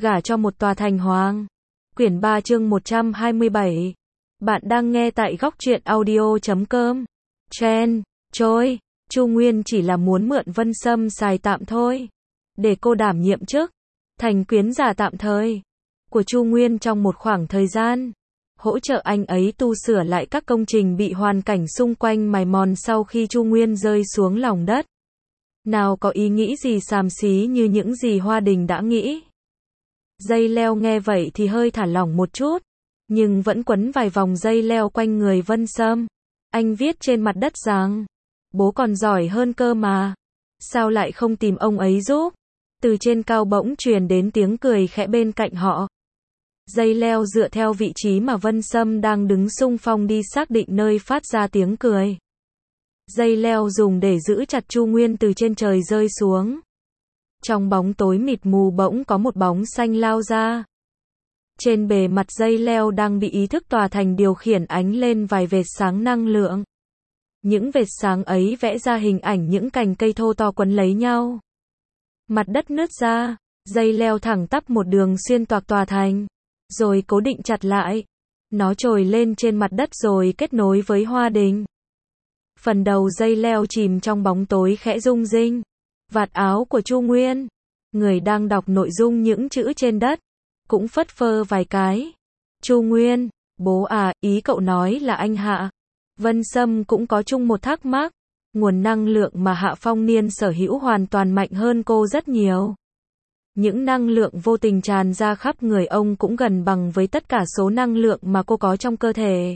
gả cho một tòa thành hoàng. Quyển 3 chương 127. Bạn đang nghe tại góc truyện audio.com. Chen, trôi, Chu Nguyên chỉ là muốn mượn Vân Sâm xài tạm thôi. Để cô đảm nhiệm chức thành quyến giả tạm thời của Chu Nguyên trong một khoảng thời gian. Hỗ trợ anh ấy tu sửa lại các công trình bị hoàn cảnh xung quanh mài mòn sau khi Chu Nguyên rơi xuống lòng đất. Nào có ý nghĩ gì xàm xí như những gì Hoa Đình đã nghĩ. Dây leo nghe vậy thì hơi thả lỏng một chút, nhưng vẫn quấn vài vòng dây leo quanh người Vân Sâm. Anh viết trên mặt đất rằng, bố còn giỏi hơn cơ mà. Sao lại không tìm ông ấy giúp? Từ trên cao bỗng truyền đến tiếng cười khẽ bên cạnh họ. Dây leo dựa theo vị trí mà Vân Sâm đang đứng xung phong đi xác định nơi phát ra tiếng cười. Dây leo dùng để giữ chặt Chu Nguyên từ trên trời rơi xuống. Trong bóng tối mịt mù bỗng có một bóng xanh lao ra. Trên bề mặt dây leo đang bị ý thức tòa thành điều khiển ánh lên vài vệt sáng năng lượng. Những vệt sáng ấy vẽ ra hình ảnh những cành cây thô to quấn lấy nhau. Mặt đất nứt ra, dây leo thẳng tắp một đường xuyên toạc tòa thành, rồi cố định chặt lại. Nó trồi lên trên mặt đất rồi kết nối với Hoa Đình. Phần đầu dây leo chìm trong bóng tối khẽ rung rinh. Vạt áo của Chu Nguyên, người đang đọc nội dung những chữ trên đất, cũng phất phơ vài cái. Chu Nguyên, bố à, ý cậu nói là anh Hạ. Vân Sâm cũng có chung một thắc mắc. Nguồn năng lượng mà Hạ Phong Niên sở hữu hoàn toàn mạnh hơn cô rất nhiều. Những năng lượng vô tình tràn ra khắp người ông cũng gần bằng với tất cả số năng lượng mà cô có trong cơ thể.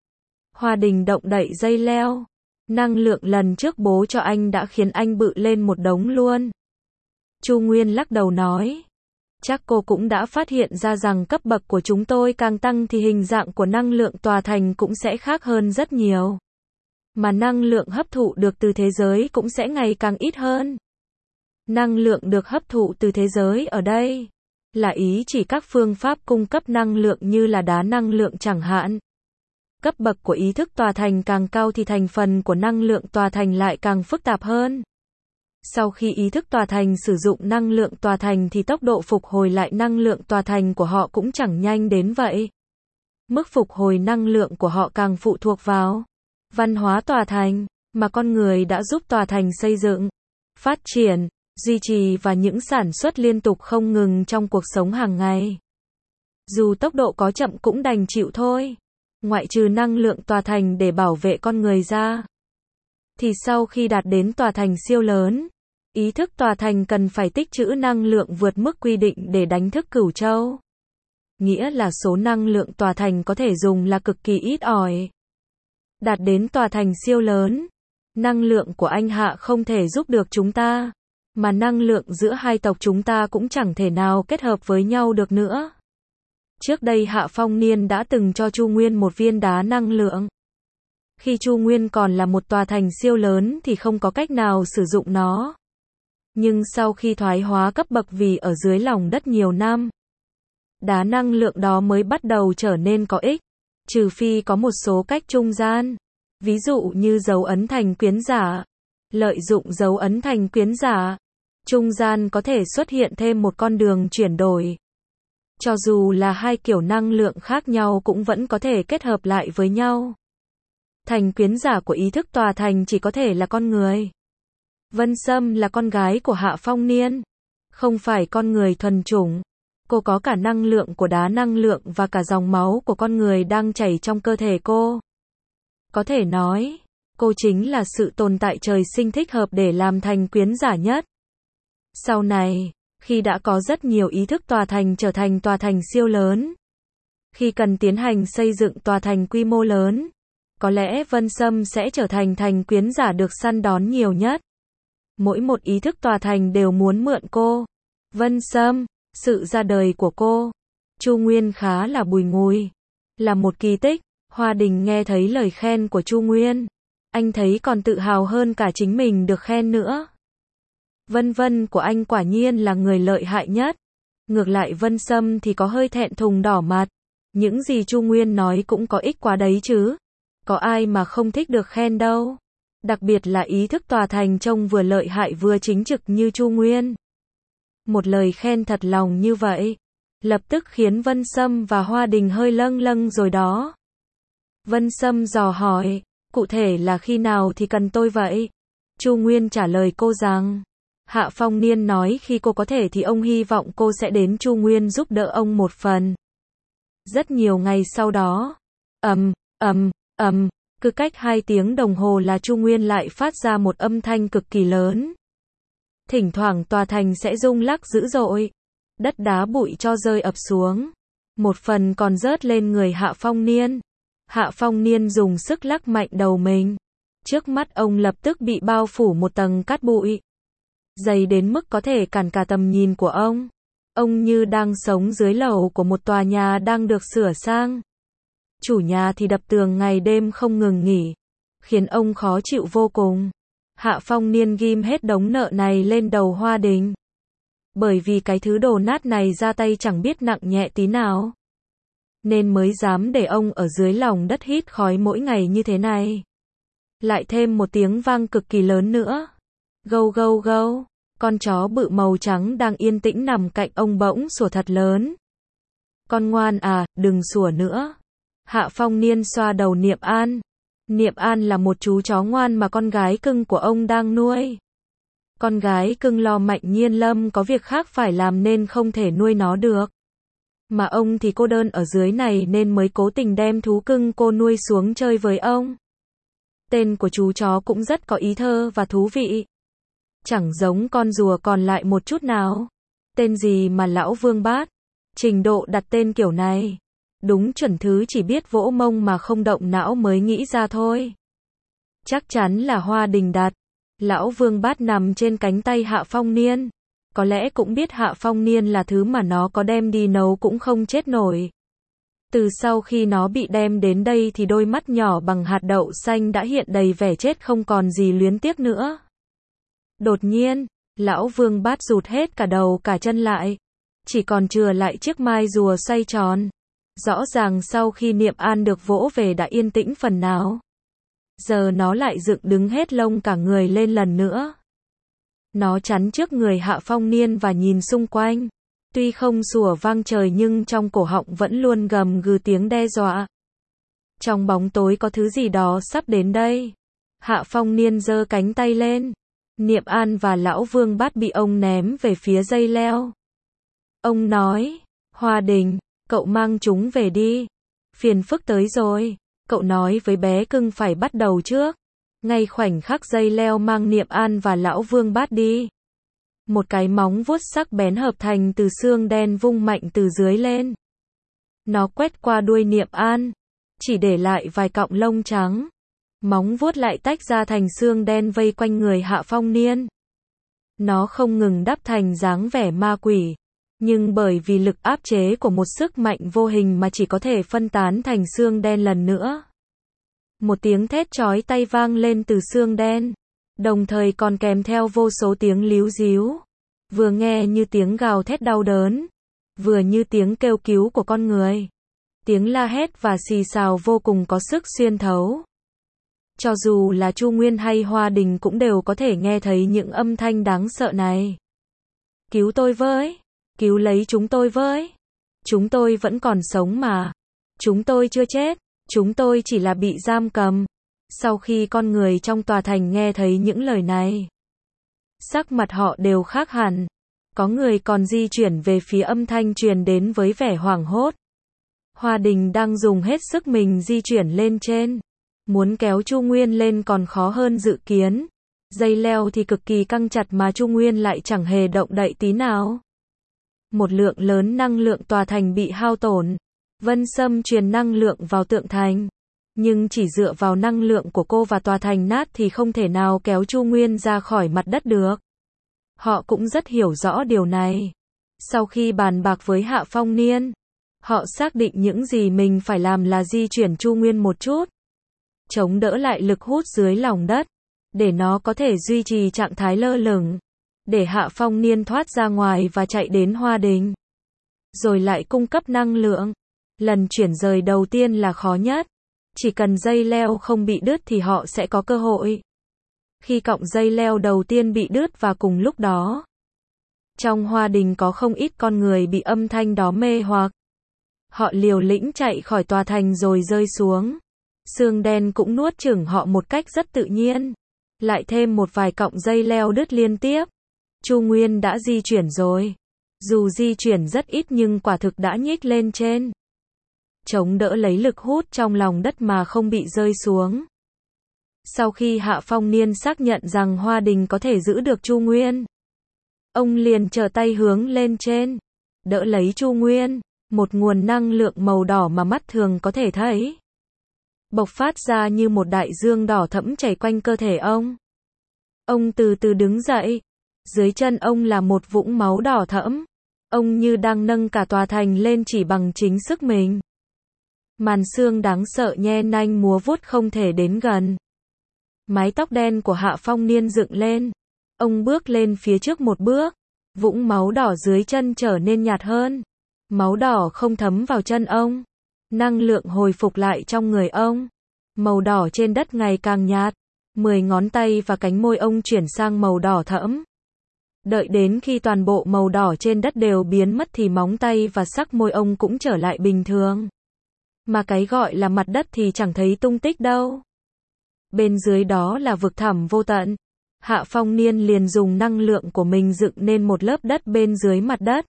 Hoa Đình động đậy dây leo. Năng lượng lần trước bố cho anh đã khiến anh bự lên một đống luôn. Chu Nguyên lắc đầu nói. Chắc cô cũng đã phát hiện ra rằng cấp bậc của chúng tôi càng tăng thì hình dạng của năng lượng tòa thành cũng sẽ khác hơn rất nhiều. Mà năng lượng hấp thụ được từ thế giới cũng sẽ ngày càng ít hơn. Năng lượng được hấp thụ từ thế giới ở đây là ý chỉ các phương pháp cung cấp năng lượng như là đá năng lượng chẳng hạn. Cấp bậc của ý thức tòa thành càng cao thì thành phần của năng lượng tòa thành lại càng phức tạp hơn. Sau khi ý thức tòa thành sử dụng năng lượng tòa thành thì tốc độ phục hồi lại năng lượng tòa thành của họ cũng chẳng nhanh đến vậy. Mức phục hồi năng lượng của họ càng phụ thuộc vào văn hóa tòa thành mà con người đã giúp tòa thành xây dựng, phát triển, duy trì và những sản xuất liên tục không ngừng trong cuộc sống hàng ngày. Dù tốc độ có chậm cũng đành chịu thôi. Ngoại trừ năng lượng tòa thành để bảo vệ con người ra, thì sau khi đạt đến tòa thành siêu lớn, ý thức tòa thành cần phải tích trữ năng lượng vượt mức quy định để đánh thức Cửu Châu. Nghĩa là số năng lượng tòa thành có thể dùng là cực kỳ ít ỏi. Đạt đến tòa thành siêu lớn, năng lượng của anh Hạ không thể giúp được chúng ta, mà năng lượng giữa hai tộc chúng ta cũng chẳng thể nào kết hợp với nhau được nữa. Trước đây Hạ Phong Niên đã từng cho Chu Nguyên một viên đá năng lượng. Khi Chu Nguyên còn là một tòa thành siêu lớn thì không có cách nào sử dụng nó. Nhưng sau khi thoái hóa cấp bậc vì ở dưới lòng đất nhiều năm, đá năng lượng đó mới bắt đầu trở nên có ích. Trừ phi có một số cách trung gian. Ví dụ như dấu ấn thành quyến giả. Lợi dụng dấu ấn thành quyến giả, trung gian có thể xuất hiện thêm một con đường chuyển đổi. Cho dù là hai kiểu năng lượng khác nhau cũng vẫn có thể kết hợp lại với nhau. Thành quyến giả của ý thức tòa thành chỉ có thể là con người. Vân Sâm là con gái của Hạ Phong Niên, không phải con người thuần chủng. Cô có cả năng lượng của đá năng lượng và cả dòng máu của con người đang chảy trong cơ thể cô. Có thể nói, cô chính là sự tồn tại trời sinh thích hợp để làm thành quyến giả nhất. Sau này, khi đã có rất nhiều ý thức tòa thành trở thành tòa thành siêu lớn, khi cần tiến hành xây dựng tòa thành quy mô lớn, có lẽ Vân Sâm sẽ trở thành thành quyến giả được săn đón nhiều nhất. Mỗi một ý thức tòa thành đều muốn mượn cô. Vân Sâm, sự ra đời của cô, Chu Nguyên khá là bùi ngùi, là một kỳ tích. Hoa Đình nghe thấy lời khen của Chu Nguyên, anh thấy còn tự hào hơn cả chính mình được khen nữa. Vân Vân của anh quả nhiên là người lợi hại nhất. Ngược lại Vân Sâm thì có hơi thẹn thùng đỏ mặt. Những gì Chu Nguyên nói cũng có ích quá đấy chứ. Có ai mà không thích được khen đâu. Đặc biệt là ý thức tòa thành trông vừa lợi hại vừa chính trực như Chu Nguyên. Một lời khen thật lòng như vậy, lập tức khiến Vân Sâm và Hoa Đình hơi lâng lâng rồi đó. Vân Sâm dò hỏi, cụ thể là khi nào thì cần tôi vậy? Chu Nguyên trả lời cô rằng, Hạ Phong Niên nói khi cô có thể thì ông hy vọng cô sẽ đến Chu Nguyên giúp đỡ ông một phần. Rất nhiều ngày sau đó, cứ cách 2 tiếng đồng hồ là Chu Nguyên lại phát ra một âm thanh cực kỳ lớn. Thỉnh thoảng tòa thành sẽ rung lắc dữ dội, đất đá bụi cho rơi ập xuống, một phần còn rớt lên người Hạ Phong Niên. Hạ Phong Niên dùng sức lắc mạnh đầu mình. Trước mắt ông lập tức bị bao phủ một tầng cát bụi, dày đến mức có thể cản cả tầm nhìn của ông. Ông như đang sống dưới lầu của một tòa nhà đang được sửa sang. Chủ nhà thì đập tường ngày đêm không ngừng nghỉ, khiến ông khó chịu vô cùng. Hạ Phong Niên ghim hết đống nợ này lên đầu Hoa Đình. Bởi vì cái thứ đồ nát này ra tay chẳng biết nặng nhẹ tí nào, nên mới dám để ông ở dưới lòng đất hít khói mỗi ngày như thế này. Lại thêm một tiếng vang cực kỳ lớn nữa. Gâu gâu gâu, con chó bự màu trắng đang yên tĩnh nằm cạnh ông bỗng sủa thật lớn. Con ngoan à, đừng sủa nữa. Hạ Phong Niên xoa đầu Niệm An. Niệm An là một chú chó ngoan mà con gái cưng của ông đang nuôi. Con gái cưng lo Mạnh Nhiên Lâm có việc khác phải làm nên không thể nuôi nó được. Mà ông thì cô đơn ở dưới này nên mới cố tình đem thú cưng cô nuôi xuống chơi với ông. Tên của chú chó cũng rất có ý thơ và thú vị. Chẳng giống con rùa còn lại một chút nào. Tên gì mà lão Vương Bát? Trình độ đặt tên kiểu này. Đúng chuẩn thứ chỉ biết vỗ mông mà không động não mới nghĩ ra thôi. Chắc chắn là Hoa Đình đặt. Lão Vương Bát nằm trên cánh tay Hạ Phong Niên. Có lẽ cũng biết Hạ Phong Niên là thứ mà nó có đem đi nấu cũng không chết nổi. Từ sau khi nó bị đem đến đây thì đôi mắt nhỏ bằng hạt đậu xanh đã hiện đầy vẻ chết không còn gì luyến tiếc nữa. Đột nhiên, lão Vương Bát rụt hết cả đầu cả chân lại. Chỉ còn chừa lại chiếc mai rùa xoay tròn. Rõ ràng sau khi Niệm An được vỗ về đã yên tĩnh phần nào. Giờ nó lại dựng đứng hết lông cả người lên lần nữa. Nó chắn trước người Hạ Phong Niên và nhìn xung quanh. Tuy không sủa vang trời nhưng trong cổ họng vẫn luôn gầm gừ tiếng đe dọa. Trong bóng tối có thứ gì đó sắp đến đây. Hạ Phong Niên giơ cánh tay lên. Niệm An và lão Vương Bát bị ông ném về phía dây leo. Ông nói, Hoa Đình, cậu mang chúng về đi. Phiền phức tới rồi. Cậu nói với bé cưng phải bắt đầu trước. Ngay khoảnh khắc dây leo mang Niệm An và lão Vương Bát đi. Một cái móng vuốt sắc bén hợp thành từ xương đen vung mạnh từ dưới lên. Nó quét qua đuôi Niệm An, chỉ để lại vài cọng lông trắng. Móng vuốt lại tách ra thành xương đen vây quanh người Hạ Phong Niên. Nó không ngừng đắp thành dáng vẻ ma quỷ, nhưng bởi vì lực áp chế của một sức mạnh vô hình mà chỉ có thể phân tán thành xương đen lần nữa. Một tiếng thét chói tai vang lên từ xương đen, đồng thời còn kèm theo vô số tiếng líu ríu, vừa nghe như tiếng gào thét đau đớn, vừa như tiếng kêu cứu của con người. Tiếng la hét và xì xào vô cùng có sức xuyên thấu. Cho dù là Chu Nguyên hay Hoa Đình cũng đều có thể nghe thấy những âm thanh đáng sợ này. Cứu tôi với! Cứu lấy chúng tôi với! Chúng tôi vẫn còn sống mà! Chúng tôi chưa chết! Chúng tôi chỉ là bị giam cầm. Sau khi con người trong tòa thành nghe thấy những lời này, sắc mặt họ đều khác hẳn. Có người còn di chuyển về phía âm thanh truyền đến với vẻ hoảng hốt. Hoa Đình đang dùng hết sức mình di chuyển lên trên. Muốn kéo Chu Nguyên lên còn khó hơn dự kiến. Dây leo thì cực kỳ căng chặt mà Chu Nguyên lại chẳng hề động đậy tí nào. Một lượng lớn năng lượng tòa thành bị hao tổn. Vân Sâm truyền năng lượng vào tượng thành. Nhưng chỉ dựa vào năng lượng của cô và tòa thành nát thì không thể nào kéo Chu Nguyên ra khỏi mặt đất được. Họ cũng rất hiểu rõ điều này. Sau khi bàn bạc với Hạ Phong Niên, họ xác định những gì mình phải làm là di chuyển Chu Nguyên một chút, chống đỡ lại lực hút dưới lòng đất, để nó có thể duy trì trạng thái lơ lửng, để Hạ Phong Niên thoát ra ngoài và chạy đến Hoa Đình. Rồi lại cung cấp năng lượng. Lần chuyển rời đầu tiên là khó nhất. Chỉ cần dây leo không bị đứt thì họ sẽ có cơ hội. Khi cọng dây leo đầu tiên bị đứt và cùng lúc đó, Trong hoa đình có không ít con người bị âm thanh đó mê hoặc. Họ liều lĩnh chạy khỏi tòa thành rồi rơi xuống. Xương đen cũng nuốt chửng họ một cách rất tự nhiên. Lại thêm một vài cọng dây leo đứt liên tiếp. Chu Nguyên đã di chuyển rồi. Dù di chuyển rất ít nhưng quả thực đã nhích lên trên. Chống đỡ lấy lực hút trong lòng đất mà không bị rơi xuống. Sau khi Hạ Phong Niên xác nhận rằng Hoa Đình có thể giữ được Chu Nguyên, ông liền trở tay hướng lên trên, đỡ lấy Chu Nguyên, một nguồn năng lượng màu đỏ mà mắt thường có thể thấy, bộc phát ra như một đại dương đỏ thẫm chảy quanh cơ thể ông. Ông từ từ đứng dậy, dưới chân ông là một vũng máu đỏ thẫm. Ông như đang nâng cả tòa thành lên chỉ bằng chính sức mình. Màn sương đáng sợ nhe nanh múa vuốt không thể đến gần. Mái tóc đen của Hạ Phong Niên dựng lên. Ông bước lên phía trước một bước. Vũng máu đỏ dưới chân trở nên nhạt hơn. Máu đỏ không thấm vào chân ông. Năng lượng hồi phục lại trong người ông. Màu đỏ trên đất ngày càng nhạt. 10 ngón tay và cánh môi ông chuyển sang màu đỏ thẫm. Đợi đến khi toàn bộ màu đỏ trên đất đều biến mất thì móng tay và sắc môi ông cũng trở lại bình thường. Mà cái gọi là mặt đất thì chẳng thấy tung tích đâu. Bên dưới đó là vực thẳm vô tận. Hạ Phong Niên liền dùng năng lượng của mình dựng nên một lớp đất bên dưới mặt đất.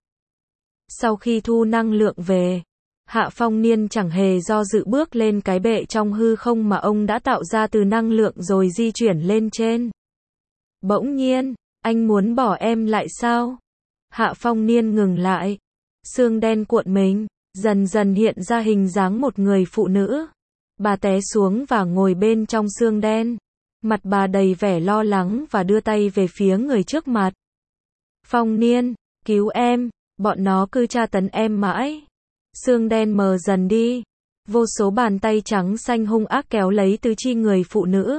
Sau khi thu năng lượng về, Hạ Phong Niên chẳng hề do dự bước lên cái bệ trong hư không mà ông đã tạo ra từ năng lượng rồi di chuyển lên trên. Bỗng nhiên, anh muốn bỏ em lại sao? Hạ Phong Niên ngừng lại. Sương đen cuộn mình, dần dần hiện ra hình dáng một người phụ nữ. Bà té xuống và ngồi bên trong sương đen. Mặt bà đầy vẻ lo lắng và đưa tay về phía người trước mặt. Phong Niên, cứu em, bọn nó cứ tra tấn em mãi. Sương đen mờ dần đi. Vô số bàn tay trắng xanh hung ác kéo lấy tứ chi người phụ nữ.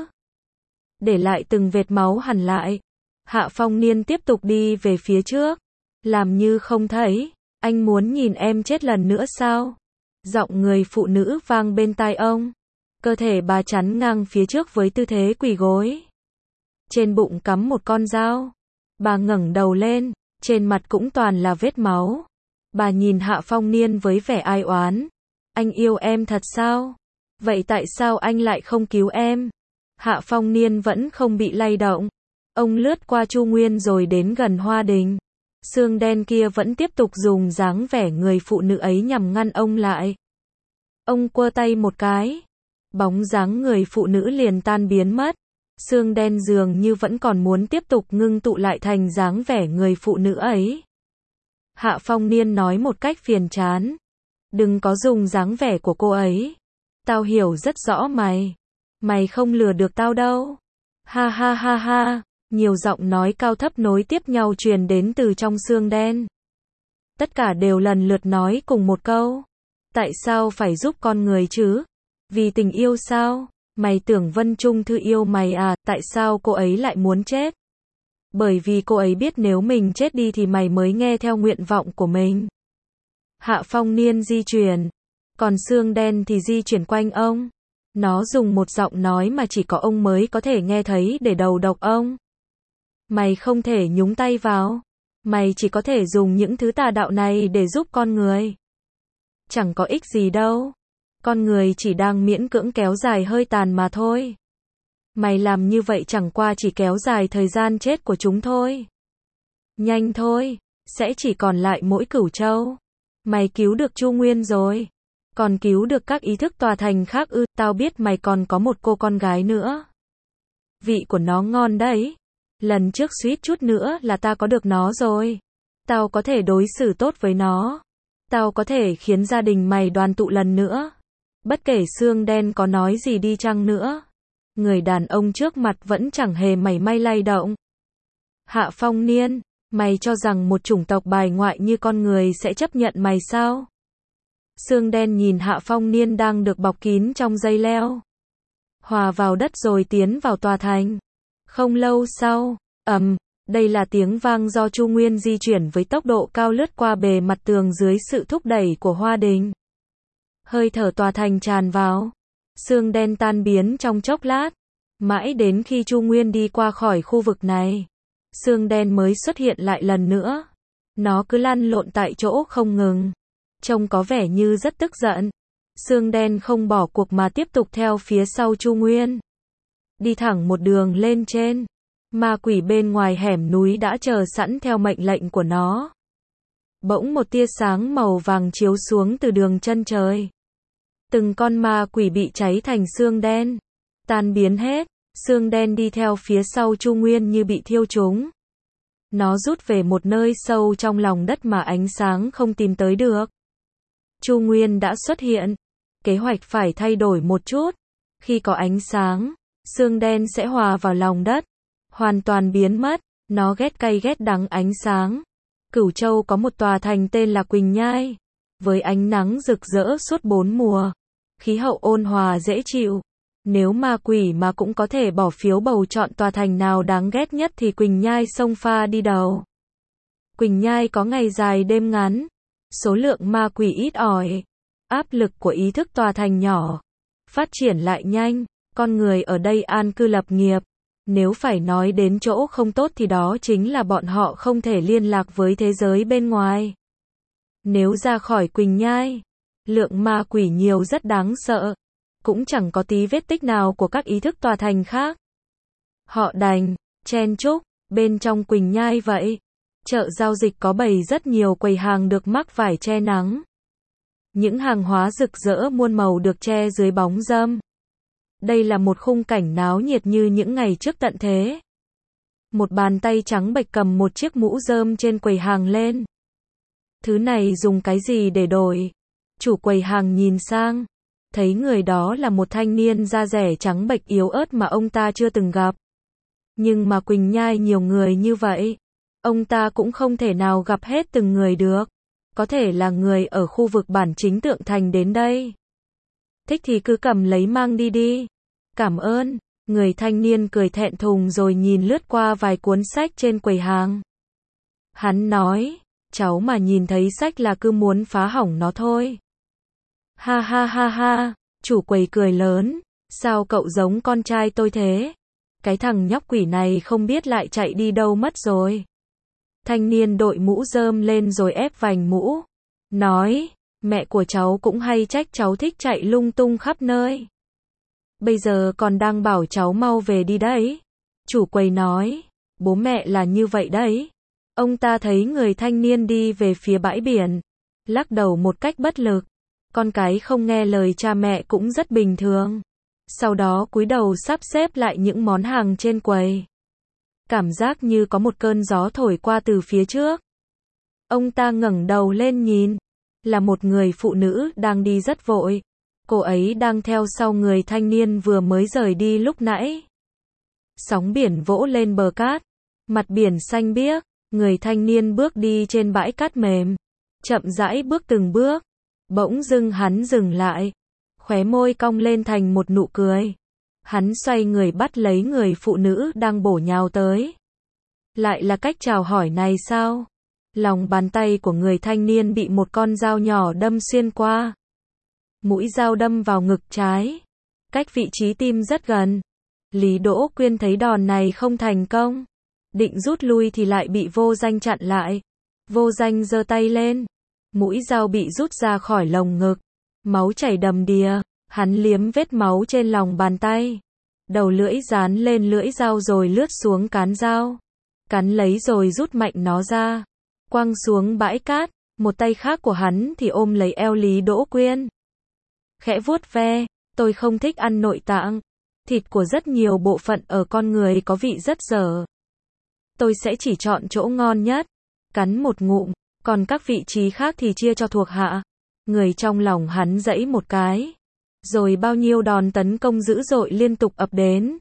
Để lại từng vệt máu hằn lại. Hạ Phong Niên tiếp tục đi về phía trước. Làm như không thấy. Anh muốn nhìn em chết lần nữa sao? Giọng người phụ nữ vang bên tai ông. Cơ thể bà chắn ngang phía trước với tư thế quỳ gối. Trên bụng cắm một con dao. Bà ngẩng đầu lên. Trên mặt cũng toàn là vết máu. Bà nhìn Hạ Phong Niên với vẻ ai oán. Anh yêu em thật sao? Vậy tại sao anh lại không cứu em? Hạ Phong Niên vẫn không bị lay động. Ông lướt qua Chu Nguyên rồi đến gần Hoa Đình. Sương đen kia vẫn tiếp tục dùng dáng vẻ người phụ nữ ấy nhằm ngăn ông lại. Ông quơ tay một cái. Bóng dáng người phụ nữ liền tan biến mất. Sương đen dường như vẫn còn muốn tiếp tục ngưng tụ lại thành dáng vẻ người phụ nữ ấy. Hạ Phong Niên nói một cách phiền chán. Đừng có dùng dáng vẻ của cô ấy. Tao hiểu rất rõ mày. Mày không lừa được tao đâu. Ha ha ha ha. Nhiều giọng nói cao thấp nối tiếp nhau truyền đến từ trong sương đen. Tất cả đều lần lượt nói cùng một câu. Tại sao phải giúp con người chứ? Vì tình yêu sao? Mày tưởng Vân Trung Thư yêu mày à? Tại sao cô ấy lại muốn chết? Bởi vì cô ấy biết nếu mình chết đi thì mày mới nghe theo nguyện vọng của mình. Hạ Phong Niên di chuyển. Còn sương đen thì di chuyển quanh ông. Nó dùng một giọng nói mà chỉ có ông mới có thể nghe thấy để đầu độc ông. Mày không thể nhúng tay vào. Mày chỉ có thể dùng những thứ tà đạo này để giúp con người. Chẳng có ích gì đâu. Con người chỉ đang miễn cưỡng kéo dài hơi tàn mà thôi. Mày làm như vậy chẳng qua chỉ kéo dài thời gian chết của chúng thôi. Nhanh thôi, sẽ chỉ còn lại mỗi Cửu Châu. Mày cứu được Chu Nguyên rồi. Còn cứu được các ý thức tòa thành khác ư? Tao biết mày còn có một cô con gái nữa. Vị của nó ngon đấy. Lần trước suýt chút nữa là ta có được nó rồi. Tao có thể đối xử tốt với nó. Tao có thể khiến gia đình mày đoàn tụ lần nữa. Bất kể sương đen có nói gì đi chăng nữa. Người đàn ông trước mặt vẫn chẳng hề mảy may lay động. Hạ Phong Niên, mày cho rằng một chủng tộc bài ngoại như con người sẽ chấp nhận mày sao? Sương đen nhìn Hạ Phong Niên đang được bọc kín trong dây leo. Hòa vào đất rồi tiến vào tòa thành. Không lâu sau, đây là tiếng vang do Chu Nguyên di chuyển với tốc độ cao lướt qua bề mặt tường dưới sự thúc đẩy của Hoa Đình. Hơi thở tòa thành tràn vào. Sương đen tan biến trong chốc lát. Mãi đến khi Chu Nguyên đi qua khỏi khu vực này, sương đen mới xuất hiện lại lần nữa. Nó cứ lăn lộn tại chỗ không ngừng. Trông có vẻ như rất tức giận. Xương đen không bỏ cuộc mà tiếp tục theo phía sau Chu Nguyên. Đi thẳng một đường lên trên. Ma quỷ bên ngoài hẻm núi đã chờ sẵn theo mệnh lệnh của nó. Bỗng một tia sáng màu vàng chiếu xuống từ đường chân trời. Từng con ma quỷ bị cháy thành xương đen. Tan biến hết. Xương đen đi theo phía sau Chu Nguyên như bị thiêu trúng. Nó rút về một nơi sâu trong lòng đất mà ánh sáng không tìm tới được. Chu Nguyên đã xuất hiện. Kế hoạch phải thay đổi một chút. Khi có ánh sáng, xương đen sẽ hòa vào lòng đất. Hoàn toàn biến mất. Nó ghét cay ghét đắng ánh sáng. Cửu Châu có một tòa thành tên là Quỳnh Nhai. Với ánh nắng rực rỡ suốt 4 mùa. Khí hậu ôn hòa dễ chịu. Nếu ma quỷ mà cũng có thể bỏ phiếu bầu chọn tòa thành nào đáng ghét nhất thì Quỳnh Nhai xông pha đi đầu. Quỳnh Nhai có ngày dài đêm ngắn. Số lượng ma quỷ ít ỏi. Áp lực của ý thức tòa thành nhỏ. Phát triển lại nhanh. Con người ở đây an cư lập nghiệp. Nếu phải nói đến chỗ không tốt thì đó chính là bọn họ không thể liên lạc với thế giới bên ngoài. Nếu ra khỏi Quỳnh Nhai, lượng ma quỷ nhiều rất đáng sợ. Cũng chẳng có tí vết tích nào của các ý thức tòa thành khác. Họ đành chen chúc bên trong Quỳnh Nhai vậy. Chợ giao dịch có bày rất nhiều quầy hàng được mắc vải che nắng. Những hàng hóa rực rỡ muôn màu được che dưới bóng râm. Đây là một khung cảnh náo nhiệt như những ngày trước tận thế. Một bàn tay trắng bệch cầm một chiếc mũ rơm trên quầy hàng lên. Thứ này dùng cái gì để đổi? Chủ quầy hàng nhìn sang. Thấy người đó là một thanh niên da rẻ trắng bệch yếu ớt mà ông ta chưa từng gặp. Nhưng mà Quỳnh Nhai nhiều người như vậy. Ông ta cũng không thể nào gặp hết từng người được. Có thể là người ở khu vực bản chính Tượng Thành đến đây. Thích thì cứ cầm lấy mang đi đi. Cảm ơn. Người thanh niên cười thẹn thùng rồi nhìn lướt qua vài cuốn sách trên quầy hàng. Hắn nói, cháu mà nhìn thấy sách là cứ muốn phá hỏng nó thôi. Ha ha ha ha, chủ quầy cười lớn, sao cậu giống con trai tôi thế? Cái thằng nhóc quỷ này không biết lại chạy đi đâu mất rồi. Thanh niên đội mũ rơm lên rồi ép vành mũ. Nói, mẹ của cháu cũng hay trách cháu thích chạy lung tung khắp nơi. Bây giờ còn đang bảo cháu mau về đi đấy. Chủ quầy nói, bố mẹ là như vậy đấy. Ông ta thấy người thanh niên đi về phía bãi biển. Lắc đầu một cách bất lực. Con cái không nghe lời cha mẹ cũng rất bình thường. Sau đó cúi đầu sắp xếp lại những món hàng trên quầy. Cảm giác như có một cơn gió thổi qua từ phía trước. Ông ta ngẩng đầu lên nhìn. Là một người phụ nữ đang đi rất vội. Cô ấy đang theo sau người thanh niên vừa mới rời đi lúc nãy. Sóng biển vỗ lên bờ cát. Mặt biển xanh biếc. Người thanh niên bước đi trên bãi cát mềm. Chậm rãi bước từng bước. Bỗng dưng hắn dừng lại. Khóe môi cong lên thành một nụ cười. Hắn xoay người bắt lấy người phụ nữ đang bổ nhào tới. Lại là cách chào hỏi này sao? Lòng bàn tay của người thanh niên bị một con dao nhỏ đâm xuyên qua. Mũi dao đâm vào ngực trái. Cách vị trí tim rất gần. Lý Đỗ Quyên thấy đòn này không thành công. Định rút lui thì lại bị Vô Danh chặn lại. Vô Danh giơ tay lên. Mũi dao bị rút ra khỏi lồng ngực. Máu chảy đầm đìa. Hắn liếm vết máu trên lòng bàn tay. Đầu lưỡi dán lên lưỡi dao rồi lướt xuống cán dao. Cắn lấy rồi rút mạnh nó ra. Quăng xuống bãi cát. Một tay khác của hắn thì ôm lấy eo Lý Đỗ Quyên. Khẽ vuốt ve. Tôi không thích ăn nội tạng. Thịt của rất nhiều bộ phận ở con người có vị rất dở. Tôi sẽ chỉ chọn chỗ ngon nhất. Cắn một ngụm. Còn các vị trí khác thì chia cho thuộc hạ. Người trong lòng hắn giãy một cái. Rồi bao nhiêu đòn tấn công dữ dội liên tục ập đến.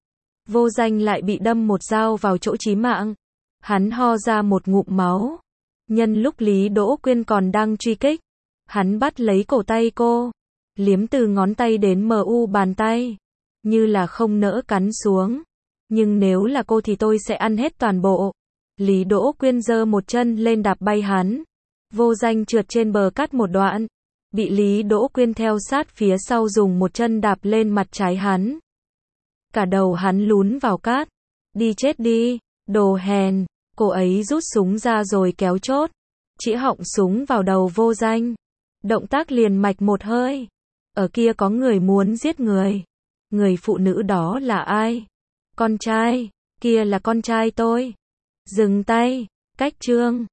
Vô Danh lại bị đâm một dao vào chỗ chí mạng. Hắn ho ra một ngụm máu. Nhân lúc Lý Đỗ Quyên còn đang truy kích. Hắn bắt lấy cổ tay cô. Liếm từ ngón tay đến mu bàn tay. Như là không nỡ cắn xuống. Nhưng nếu là cô thì tôi sẽ ăn hết toàn bộ. Lý Đỗ Quyên giơ một chân lên đạp bay hắn. Vô Danh trượt trên bờ cát một đoạn. Bị Lý Đỗ Quyên theo sát phía sau dùng một chân đạp lên mặt trái hắn. Cả đầu hắn lún vào cát. Đi chết đi, đồ hèn. Cô ấy rút súng ra rồi kéo chốt, chĩa họng súng vào đầu vô danh. Động tác liền mạch một hơi. Ở kia có người muốn giết người. Người phụ nữ đó là ai? Con trai, kia là con trai tôi. Dừng tay, cách chương.